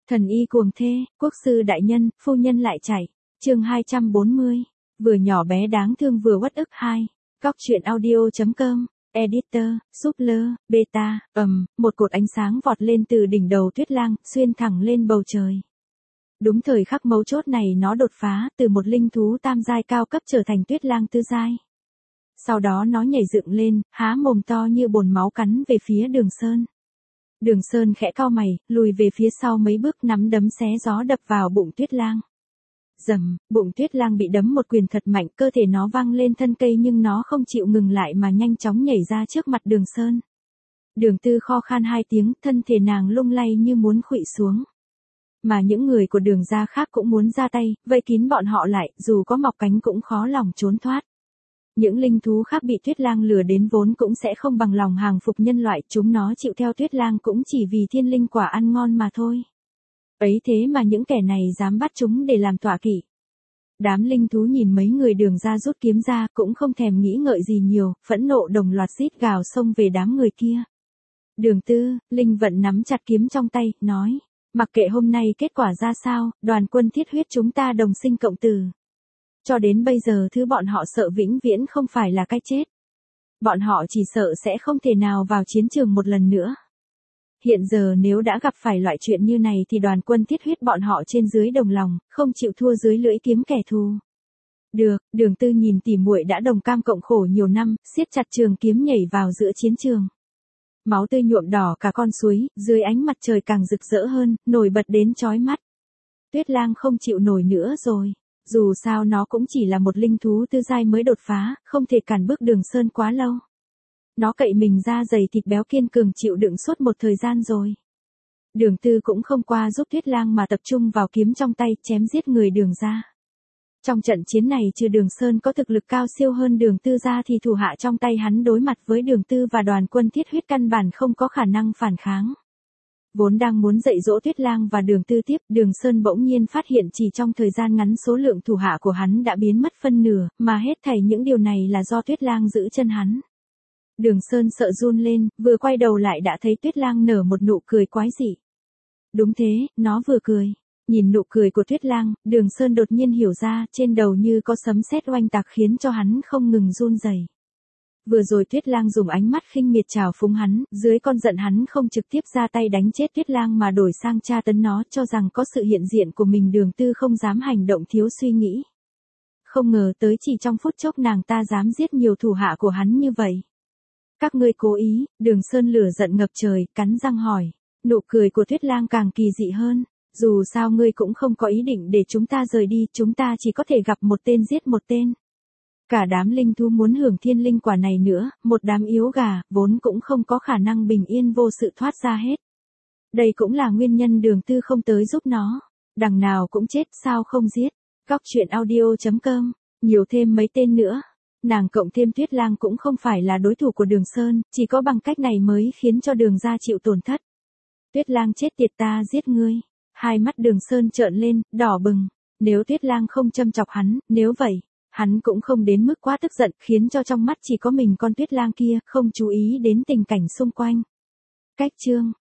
Thần y cuồng thê, quốc sư đại nhân, phu nhân lại chạy. Chương 240. Vừa nhỏ bé đáng thương vừa uất ức 2. Góc truyện audio.com. Editor, Super, Beta, một cột ánh sáng vọt lên từ đỉnh đầu Tuyết Lang, xuyên thẳng lên bầu trời. Đúng thời khắc mấu chốt này nó đột phá từ một linh thú tam giai cao cấp trở thành Tuyết Lang tứ giai. Sau đó nó nhảy dựng lên, há mồm to như bồn máu cắn về phía Đường Sơn. Đường Sơn khẽ cau mày, lùi về phía sau mấy bước, nắm đấm xé gió đập vào bụng Tuyết Lang. Rầm, bụng Tuyết Lang bị đấm một quyền thật mạnh, cơ thể nó văng lên thân cây nhưng nó không chịu ngừng lại mà nhanh chóng nhảy ra trước mặt Đường Sơn. Đường Tư kho khan 2 tiếng, thân thể nàng lung lay như muốn khuỵu xuống. Mà những người của Đường gia khác cũng muốn ra tay, vây kín bọn họ lại, dù có mọc cánh cũng khó lòng trốn thoát. Những linh thú khác bị Tuyết Lang lừa đến vốn cũng sẽ không bằng lòng hàng phục nhân loại, chúng nó chịu theo Tuyết Lang cũng chỉ vì thiên linh quả ăn ngon mà thôi. Ấy thế mà những kẻ này dám bắt chúng để làm tọa kỵ. Đám linh thú nhìn mấy người Đường gia rút kiếm ra cũng không thèm nghĩ ngợi gì nhiều, phẫn nộ đồng loạt rít gào xông về đám người kia. Đường Tư, Linh Vận nắm chặt kiếm trong tay, nói, mặc kệ hôm nay kết quả ra sao, đoàn quân thiết huyết chúng ta đồng sinh cộng tử. Cho đến bây giờ thứ bọn họ sợ vĩnh viễn không phải là cái chết. Bọn họ chỉ sợ sẽ không thể nào vào chiến trường một lần nữa. Hiện giờ nếu đã gặp phải loại chuyện như này thì đoàn quân thiết huyết bọn họ trên dưới đồng lòng, không chịu thua dưới lưỡi kiếm kẻ thù. Được, Đường Tư nhìn tỉ muội đã đồng cam cộng khổ nhiều năm, siết chặt trường kiếm nhảy vào giữa chiến trường. Máu tươi nhuộm đỏ cả con suối, dưới ánh mặt trời càng rực rỡ hơn, nổi bật đến chói mắt. Tuyết Lang không chịu nổi nữa rồi. Dù sao nó cũng chỉ là một linh thú tư giai mới đột phá, không thể cản bước Đường Sơn quá lâu. Nó cậy mình ra dày thịt béo kiên cường chịu đựng suốt một thời gian rồi. Đường Tư cũng không qua giúp Tuyết Lang mà tập trung vào kiếm trong tay, chém giết người Đường gia. Trong trận chiến này trừ Đường Sơn có thực lực cao siêu hơn Đường Tư ra thì thủ hạ trong tay hắn đối mặt với Đường Tư và đoàn quân thiết huyết căn bản không có khả năng phản kháng. Vốn đang muốn dạy dỗ Tuyết Lang và Đường Tư tiếp, Đường Sơn bỗng nhiên phát hiện chỉ trong thời gian ngắn số lượng thủ hạ của hắn đã biến mất phân nửa, mà hết thảy những điều này là do Tuyết Lang giữ chân hắn. Đường Sơn sợ run lên, vừa quay đầu lại đã thấy Tuyết Lang nở một nụ cười quái dị. Đúng thế, nó vừa cười. Nhìn nụ cười của Tuyết Lang, Đường Sơn đột nhiên hiểu ra, trên đầu như có sấm sét oanh tạc khiến cho hắn không ngừng run rẩy. Vừa rồi Tuyết Lang dùng ánh mắt khinh miệt trào phúng hắn, dưới con giận hắn không trực tiếp ra tay đánh chết Tuyết Lang mà đổi sang tra tấn nó, cho rằng có sự hiện diện của mình Đường Tư không dám hành động thiếu suy nghĩ. Không ngờ tới chỉ trong phút chốc nàng ta dám giết nhiều thủ hạ của hắn như vậy. Các ngươi cố ý, Đường Sơn lửa giận ngập trời, cắn răng hỏi. Nụ cười của Tuyết Lang càng kỳ dị hơn. Dù sao ngươi cũng không có ý định để chúng ta rời đi, chúng ta chỉ có thể gặp một tên giết một tên. Cả đám linh thú muốn hưởng thiên linh quả này nữa, một đám yếu gà, vốn cũng không có khả năng bình yên vô sự thoát ra hết. Đây cũng là nguyên nhân Đường Tư không tới giúp nó. Đằng nào cũng chết sao không giết. Góc truyện audio.com. Nhiều thêm mấy tên nữa. Nàng cộng thêm Tuyết Lang cũng không phải là đối thủ của Đường Sơn, chỉ có bằng cách này mới khiến cho Đường gia chịu tổn thất. Tuyết Lang chết tiệt, ta giết ngươi. Hai mắt Đường Sơn trợn lên, đỏ bừng. Nếu Tuyết Lang không châm chọc hắn, nếu vậy, hắn cũng không đến mức quá tức giận, khiến cho trong mắt chỉ có mình con Tuyết Lang kia, không chú ý đến tình cảnh xung quanh. Cách chương